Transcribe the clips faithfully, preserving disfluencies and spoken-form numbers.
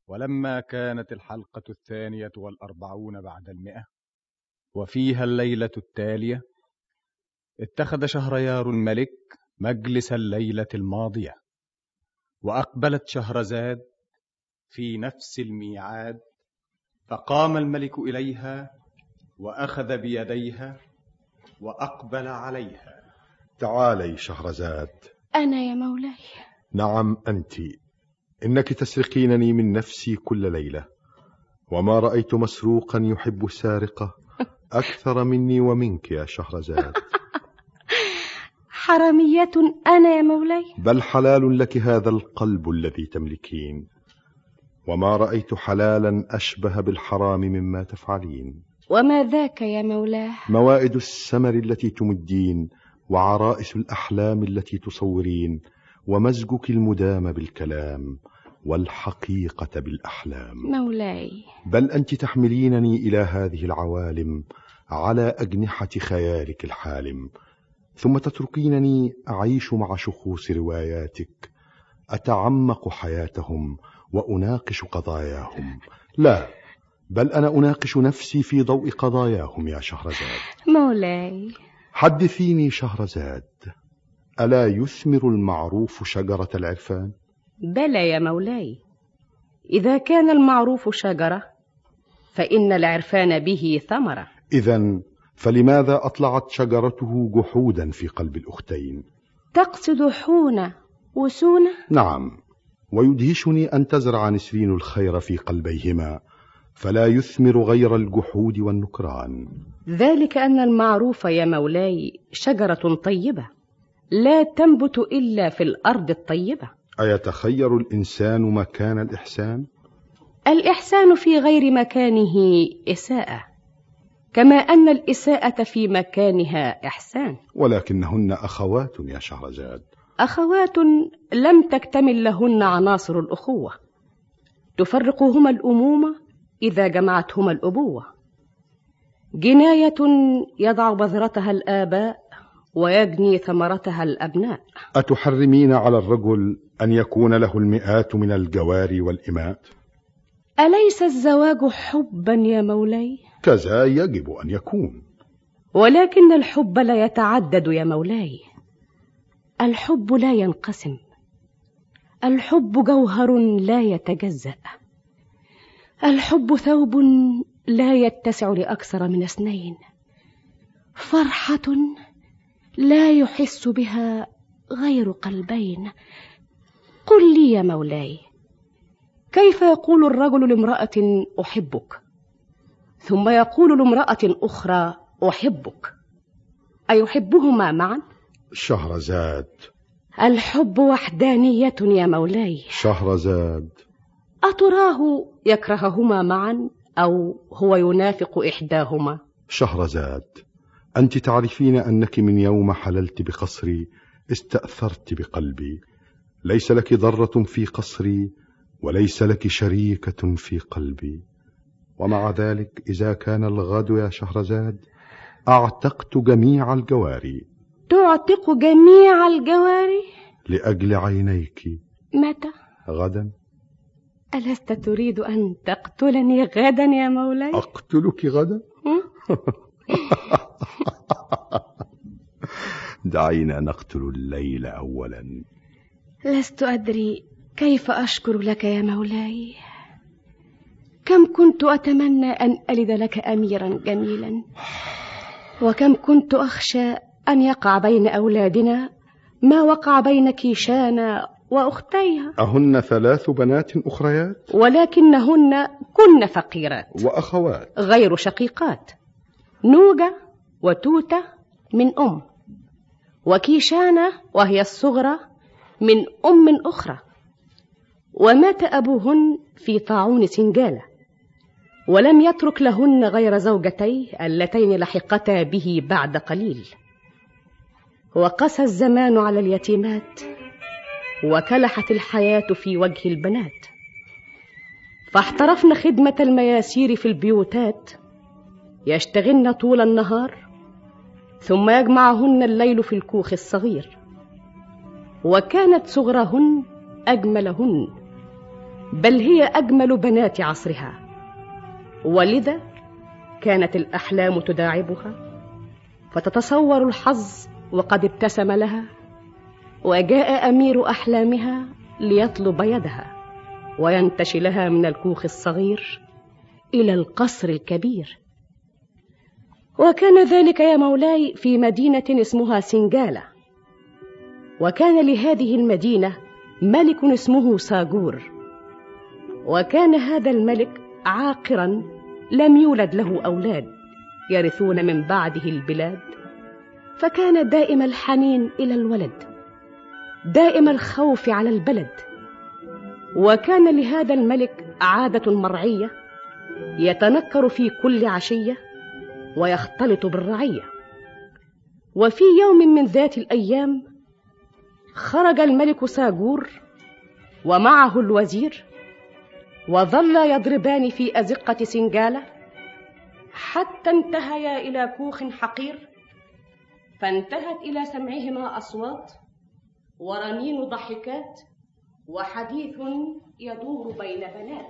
ولما كانت الحلقة الثانية والأربعون بعد المئة وفيها الليلة التالية، اتخذ شهريار الملك مجلس الليلة الماضية، وأقبلت شهرزاد في نفس الميعاد، فقام الملك إليها وأخذ بيديها وأقبل عليها. تعالي شهرزاد. أنا يا مولاي؟ نعم أنت، إنك تسرقينني من نفسي كل ليلة، وما رأيت مسروقا يحب السارقة أكثر مني ومنك يا شهرزاد. حرامية أنا يا مولاي؟ بل حلال لك هذا القلب الذي تملكين، وما رأيت حلالا أشبه بالحرام مما تفعلين. وما ذاك يا مولاه؟ موائد السمر التي تمدين، وعرائس الأحلام التي تصورين، ومزجك المدام بالكلام، والحقيقة بالأحلام. مولاي، بل أنت تحملينني إلى هذه العوالم على أجنحة خيالك الحالم، ثم تتركينني أعيش مع شخوص رواياتك، أتعمق حياتهم وأناقش قضاياهم. لا، بل أنا أناقش نفسي في ضوء قضاياهم يا شهرزاد. مولاي، حدثيني شهرزاد، ألا يثمر المعروف شجرة العرفان؟ بلى يا مولاي، إذا كان المعروف شجرة فإن العرفان به ثمرة. إذن فلماذا أطلعت شجرته جحودا في قلب الأختين؟ تقصد حونة وسونة؟ نعم، ويدهشني أن تزرع نسرين الخير في قلبيهما، فلا يثمر غير الجحود والنكران. ذلك أن المعروف يا مولاي شجرة طيبة لا تنبت إلا في الأرض الطيبة. أيتخير الإنسان مكان الإحسان؟ الإحسان في غير مكانه إساءة، كما أن الإساءة في مكانها إحسان. ولكنهن أخوات يا شهرزاد. أخوات لم تكتمل لهن عناصر الأخوة، تفرقهما الأمومة إذا جمعتهما الأبوة. جناية يضع بذرتها الآباء ويجني ثمرتها الأبناء. أتحرمين على الرجل أن يكون له المئات من الجواري والإمات؟ أليس الزواج حبا يا مولاي؟ كذا يجب أن يكون، ولكن الحب لا يتعدد يا مولاي. الحب لا ينقسم، الحب جوهر لا يتجزأ، الحب ثوب لا يتسع لأكثر من اثنين، فرحة لا يحس بها غير قلبين. قل لي يا مولاي، كيف يقول الرجل لامرأة أحبك، ثم يقول لامرأة أخرى أحبك؟ أيحبهما معا؟ شهرزاد، الحب وحدانية يا مولاي. شهرزاد، أتراه يكرههما معا أو هو ينافق إحداهما؟ شهرزاد، أنت تعرفين أنك من يوم حللت بقصري استأثرت بقلبي. ليس لك ضرة في قصري، وليس لك شريكة في قلبي. ومع ذلك إذا كان الغد يا شهرزاد أعتقت جميع الجواري. تعتق جميع الجواري؟ لأجل عينيك. متى؟ غدا. ألست تريد أن تقتلني غدا يا مولاي؟ أقتلك غدا؟ دعينا نقتل الليل أولا. لست أدري كيف أشكر لك يا مولاي. كم كنت أتمنى أن ألد لك أميرا جميلا، وكم كنت أخشى أن يقع بين أولادنا ما وقع بين كيشان وأختيها. أهن ثلاث بنات أخريات؟ ولكنهن كن فقيرات وأخوات غير شقيقات. نوجة وتوتة من أم، وكيشانة وهي الصغرى من أم أخرى. ومات أبوهن في طاعون سنجالة، ولم يترك لهن غير زوجتي اللتين لحقتا به بعد قليل. وقسى الزمان على اليتيمات، وكلحت الحياة في وجه البنات، فاحترفن خدمة المياسير في البيوتات، يشتغلن طول النهار، ثم يجمعهن الليل في الكوخ الصغير. وكانت صغرهن أجملهن، بل هي أجمل بنات عصرها، ولذا كانت الأحلام تداعبها، فتتصور الحظ وقد ابتسم لها، وجاء أمير أحلامها ليطلب يدها وينتشلها من الكوخ الصغير إلى القصر الكبير. وكان ذلك يا مولاي في مدينة اسمها سنجالة، وكان لهذه المدينة ملك اسمه ساغور، وكان هذا الملك عاقرا لم يولد له أولاد يرثون من بعده البلاد، فكان دائم الحنين إلى الولد، دائم الخوف على البلد. وكان لهذا الملك عادة مرعية، يتنكر في كل عشية ويختلط بالرعية. وفي يوم من ذات الأيام خرج الملك ساغور ومعه الوزير، وظلا يضربان في أزقة سنجالة حتى انتهيا إلى كوخ حقير، فانتهت إلى سمعهما أصوات ورنين ضحكات وحديث يدور بين بنات.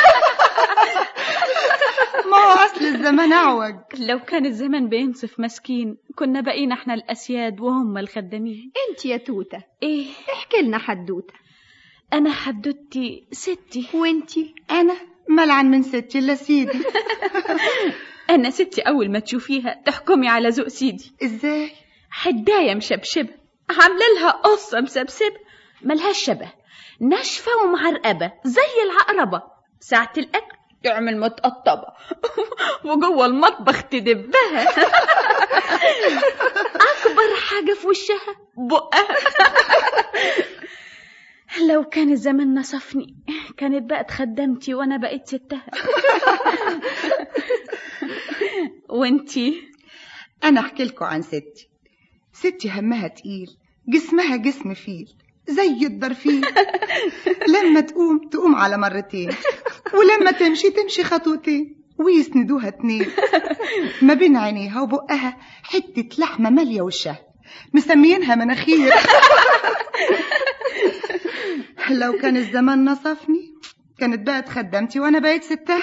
ما هو أصل الزمان أعوج. لو كان الزمان بينصف مسكين كنا بقينا احنا الأسياد وهم الخدامين. انت يا توتة ايه؟ احكي لنا حدوتة. أنا حدوتي ستي. وانتي؟ أنا ملعن من ستي إلا سيدي. أنا ستي أول ما تشوفيها تحكمي على ذوق سيدي. إزاي؟ حداية مشبشبة، عاملة لها قصة مسبسبة ملهاش شبه، ناشفة ومعرقبة زي العقربة، ساعة الأكل تعمل متقطبة وجوه المطبخ تدبها. أكبر حاجة في وشها بقها. لو كان الزمن نصفني كانت بقت خدمتي وأنا بقيت ستها. وانتي؟ أنا أحكي لكم عن ستي. ستي همها تقيل، جسمها جسم فيل زي الدرفيل. لما تقوم تقوم على مرتين، ولما تمشي تمشي خطوتين، ويسندوها اتنين. ما بين عينيها وبقها حتة لحمة مالية وشها، مسميينها مناخير. لو كان الزمان نصفني كانت بقت خدمتي وانا بقيت ستها.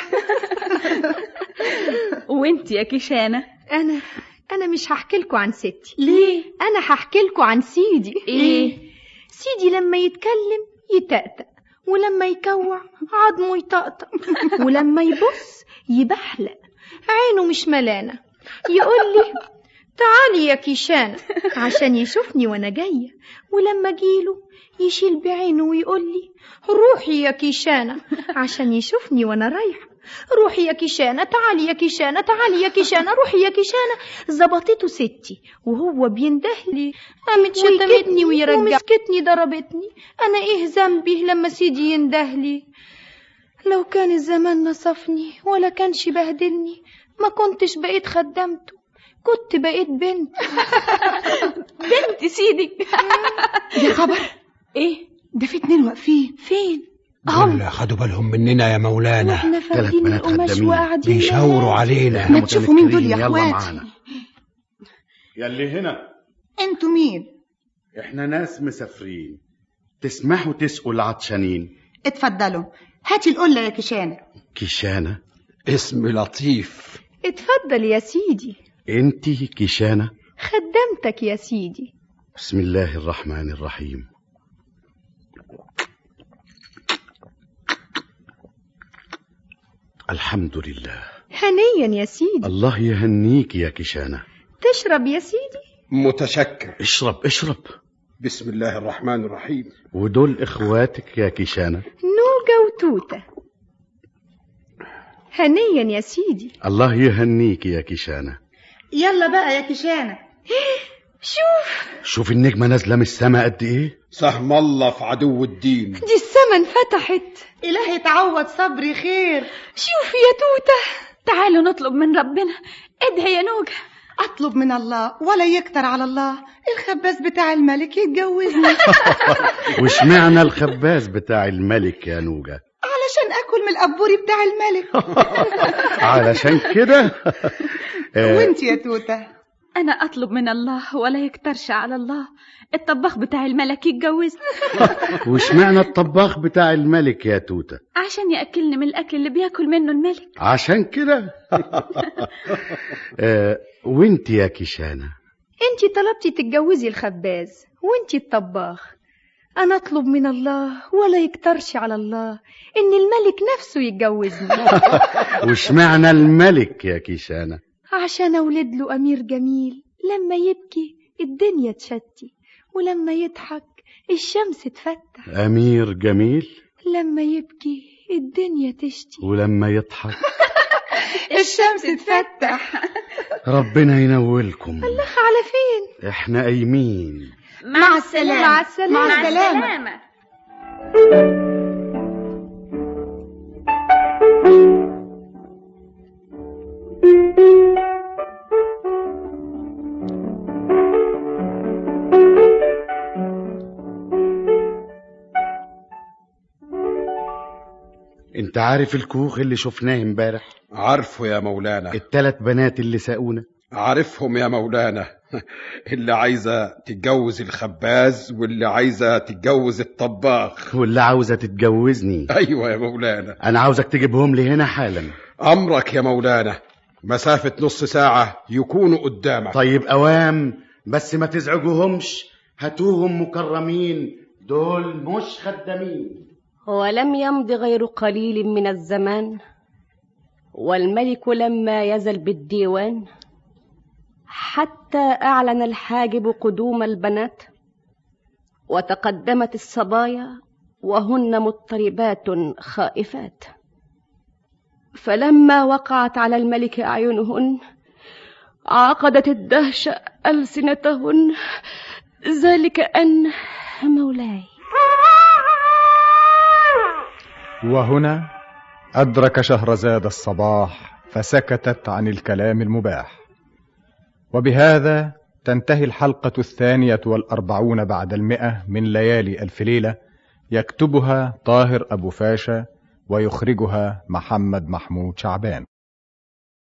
وانتي يا كيشانة؟ انا انا مش هحكي لكم عن ستي. ليه؟ انا هحكي لكم عن سيدي. ايه؟ سيدي لما يتكلم يتأتأ، ولما يكوع عظمه يطقطق، ولما يبص يبحلق، عينه مش ملانة، يقول لي تعالي يا كيشانة عشان يشوفني وانا جاية، ولما جيله يشيل بعينه ويقول لي روحي يا كيشانة عشان يشوفني وانا رايحة، روحي يا كيشانة، تعالي يا كيشانة، تعالي يا كيشانة، روحي يا كيشانة. زبطته ستي وهو بيندهلي، قامت شتمتني ويرجع ومسكتني ضربتني. انا ايه ذنبي لما سيدي يندهلي؟ لو كان الزمان نصفني ولا كانش بهدلني ما كنتش بقيت خدمته، كنت بقيت بنت. بنت سيدي. يا خبر، ايه ده في اتنين واقفين. فين؟ هم خدوا بالهم مننا يا مولانا، احنا فاردين القماش وقاعدين بيشاوروا علينا. ما تشوفوا مين دول يا اخواتي؟ يلي هنا انتوا مين؟ احنا ناس مسافرين، تسمحوا تسقوا العطشانين؟ اتفضلوا، هاتي القلة يا كيشانة. كيشانة؟ اسم لطيف. اتفضل يا سيدي. انتي كيشانة؟ خدمتك يا سيدي. بسم الله الرحمن الرحيم. الحمد لله. هنيا يا سيدي. الله يهنيك يا كيشانة. تشرب يا سيدي؟ متشكر. اشرب اشرب. بسم الله الرحمن الرحيم. ودول اخواتك يا كيشانة؟ نوجة وتوتة. هنيا يا سيدي. الله يهنيك يا كيشانة. يلا بقى يا كيشانة. شوف شوف النجمة نازلة من السماء قد ايه. سهم الله في عدو الدين. دي السما انفتحت. إلهي تعوض صبري خير. شوف يا توتة. تعالوا نطلب من ربنا. ادعي يا نوجة. اطلب من الله ولا يكتر على الله، الخباز بتاع الملك يتجوزني. وش معنى الخباز بتاع الملك يا نوجة؟ علشان اكل من القبوري بتاع الملك. علشان كده. وانت يا توتة؟ أنا أطلب من الله ولا يكترش على الله الطباخ بتاع الملك يتجوزني. وش معنى الطباخ بتاع الملك يا توتة؟ عشان يأكلني من الأكل اللي بياكل منه الملك. عشان كده. آه، وانت يا كيشانة؟ انتي طلبتي تتجوزي الخباز وانتي الطباخ. انا اطلب من الله ولا يكترش على الله ان الملك نفسه يتجوزني. وش معنى الملك يا كيشانة؟ عشان اولد له امير جميل، لما يبكي الدنيا تشتي، ولما يضحك الشمس تفتح. امير جميل لما يبكي الدنيا تشتي، ولما يضحك الشمس تفتح. ربنا ينولكم. الله، على فين؟ احنا قايمين. مع السلامة. مع السلامة. مع السلامة. انت عارف الكوخ اللي شفناه امبارح؟ عارفه يا مولانا. التلات بنات اللي ساقونا عارفهم يا مولانا. اللي عايزة تتجوز الخباز واللي عايزة تتجوز الطباخ واللي عاوزة تتجوزني. أيوة يا مولانا. أنا عاوزك تجيبهم لي هنا حالا. أمرك يا مولانا. مسافة نص ساعة يكونوا قدامك. طيب أوام، بس ما تزعجوهمش، هاتوهم مكرمين، دول مش خدامين. ولم يمض غير قليل من الزمان، والملك لما يزل بالديوان، حتى أعلن الحاجب قدوم البنات، وتقدمت الصبايا وهن مضطربات خائفات. فلما وقعت على الملك أعينهن عقدت الدهشة ألسنتهن، ذلك أن مولاي. وهنا أدرك شهرزاد الصباح فسكتت عن الكلام المباح. وبهذا تنتهي الحلقة الثانية والأربعون بعد المئة من ليالي ألف ليلة، يكتبها طاهر أبو فاشا ويخرجها محمد محمود شعبان.